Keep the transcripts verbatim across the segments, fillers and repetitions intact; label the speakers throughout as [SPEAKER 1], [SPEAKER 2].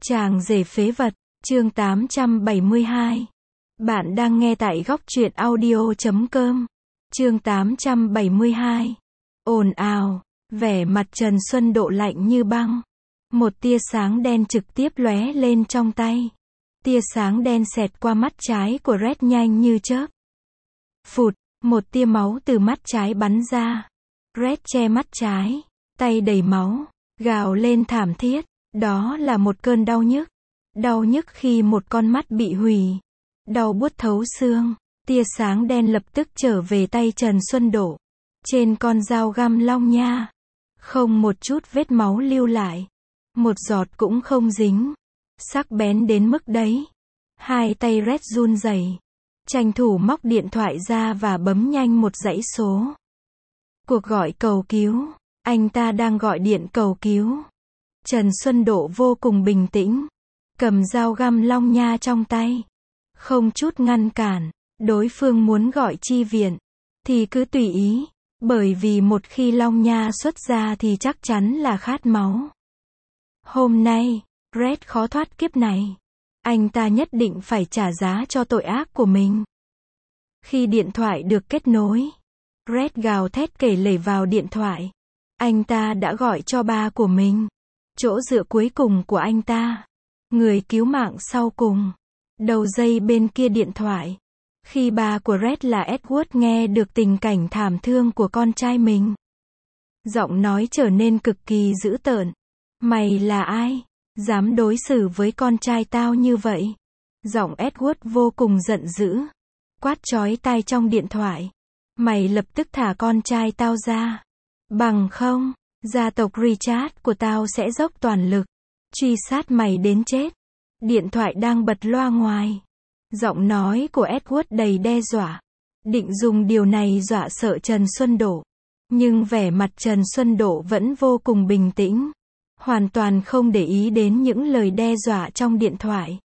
[SPEAKER 1] Chàng rể phế vật, chương tám trăm bảy mươi hai. Bạn đang nghe tại góc truyện audio chấm com. Chương tám trăm bảy mươi hai. Ồn ào, vẻ mặt Trần Xuân Độ lạnh như băng. Một tia sáng đen trực tiếp lóe lên trong tay. Tia sáng đen xẹt qua mắt trái của Red nhanh như chớp. Phụt, một tia máu từ mắt trái bắn ra. Red che mắt trái, tay đầy máu, gào lên thảm thiết. Đó là một cơn đau nhức. Đau nhức khi một con mắt bị hủy. Đau buốt thấu xương. Tia sáng đen lập tức trở về tay Trần Xuân Độ. Trên con dao găm long nha. Không một chút vết máu lưu lại. Một giọt cũng không dính. Sắc bén đến mức đấy. Hai tay Red run rẩy. Tranh thủ móc điện thoại ra và bấm nhanh một dãy số. Cuộc gọi cầu cứu. Anh ta đang gọi điện cầu cứu. Trần Xuân Độ vô cùng bình tĩnh. Cầm dao găm long nha trong tay. Không chút ngăn cản. Đối phương muốn gọi chi viện. Thì cứ tùy ý. Bởi vì một khi long nha xuất ra thì chắc chắn là khát máu. Hôm nay, Red khó thoát kiếp này. Anh ta nhất định phải trả giá cho tội ác của mình. Khi điện thoại được kết nối, Red gào thét kể lể vào điện thoại. Anh ta đã gọi cho ba của mình. Chỗ dựa cuối cùng của anh ta. Người cứu mạng sau cùng. Đầu dây bên kia điện thoại. Khi ba của Red là Edward nghe được tình cảnh thảm thương của con trai mình. Giọng nói trở nên cực kỳ dữ tợn. Mày là ai? Dám đối xử với con trai tao như vậy? Giọng Edward vô cùng giận dữ. Quát chói tai trong điện thoại. Mày lập tức thả con trai tao ra. Bằng không, gia tộc Richard của tao sẽ dốc toàn lực. Truy sát mày đến chết. Điện thoại đang bật loa ngoài. Giọng nói của Edward đầy đe dọa. Định dùng điều này dọa sợ Trần Xuân Độ. Nhưng vẻ mặt Trần Xuân Độ vẫn vô cùng bình tĩnh. Hoàn toàn không để ý đến những lời đe dọa trong điện thoại.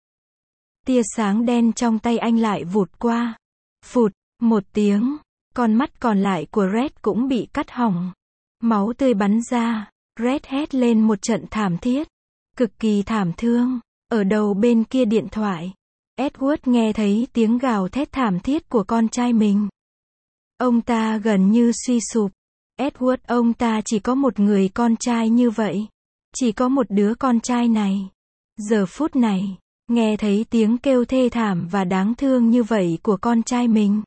[SPEAKER 1] Tia sáng đen trong tay anh lại vụt qua. Phụt, một tiếng. Con mắt còn lại của Red cũng bị cắt hỏng. Máu tươi bắn ra. Red hét lên một trận thảm thiết. Cực kỳ thảm thương. Ở đầu bên kia điện thoại, Edward nghe thấy tiếng gào thét thảm thiết của con trai mình. Ông ta gần như suy sụp. Edward, ông ta chỉ có một người con trai như vậy. Chỉ có một đứa con trai này. Giờ phút này, nghe thấy tiếng kêu thê thảm và đáng thương như vậy của con trai mình.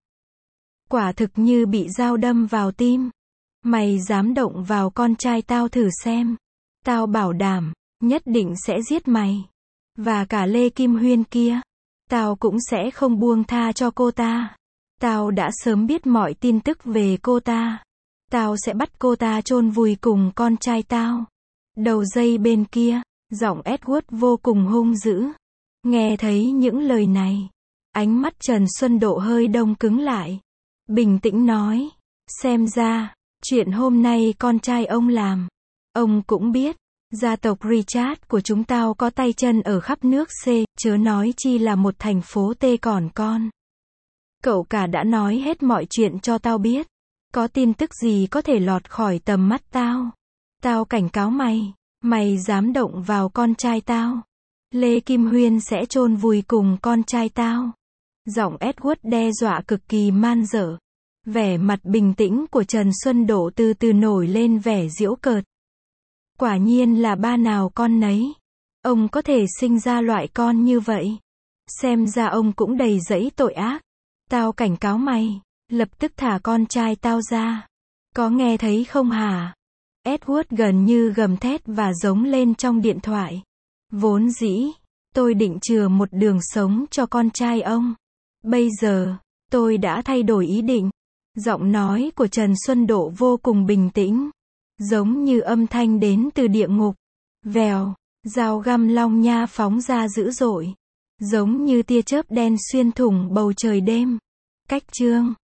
[SPEAKER 1] Quả thực như bị dao đâm vào tim. Mày dám động vào con trai tao thử xem. Tao bảo đảm, nhất định sẽ giết mày. Và cả Lê Kim Huyên kia. Tao cũng sẽ không buông tha cho cô ta. Tao đã sớm biết mọi tin tức về cô ta. Tao sẽ bắt cô ta chôn vùi cùng con trai tao. Đầu dây bên kia, giọng Edward vô cùng hung dữ. Nghe thấy những lời này, ánh mắt Trần Xuân Độ hơi đông cứng lại. Bình tĩnh nói, xem ra, chuyện hôm nay con trai ông làm, ông cũng biết. Gia tộc Richard của chúng tao có tay chân ở khắp nước C, chớ nói chi là một thành phố T còn con. Cậu cả đã nói hết mọi chuyện cho tao biết. Có tin tức gì có thể lọt khỏi tầm mắt tao. Tao cảnh cáo mày, mày dám động vào con trai tao. Lê Kim Huyên sẽ chôn vùi cùng con trai tao. Giọng Edward đe dọa cực kỳ man dở. Vẻ mặt bình tĩnh của Trần Xuân Độ từ từ nổi lên vẻ giễu cợt. Quả nhiên là ba nào con nấy. Ông có thể sinh ra loại con như vậy. Xem ra ông cũng đầy dẫy tội ác. Tao cảnh cáo mày, lập tức thả con trai tao ra. Có nghe thấy không hả? Edward gần như gầm thét và giống lên trong điện thoại. Vốn dĩ, tôi định chừa một đường sống cho con trai ông. Bây giờ, tôi đã thay đổi ý định. Giọng nói của Trần Xuân Độ vô cùng bình tĩnh. Giống như âm thanh đến từ địa ngục. Vèo, dao găm long nha phóng ra dữ dội. Giống như tia chớp đen xuyên thủng bầu trời đêm. Cách chương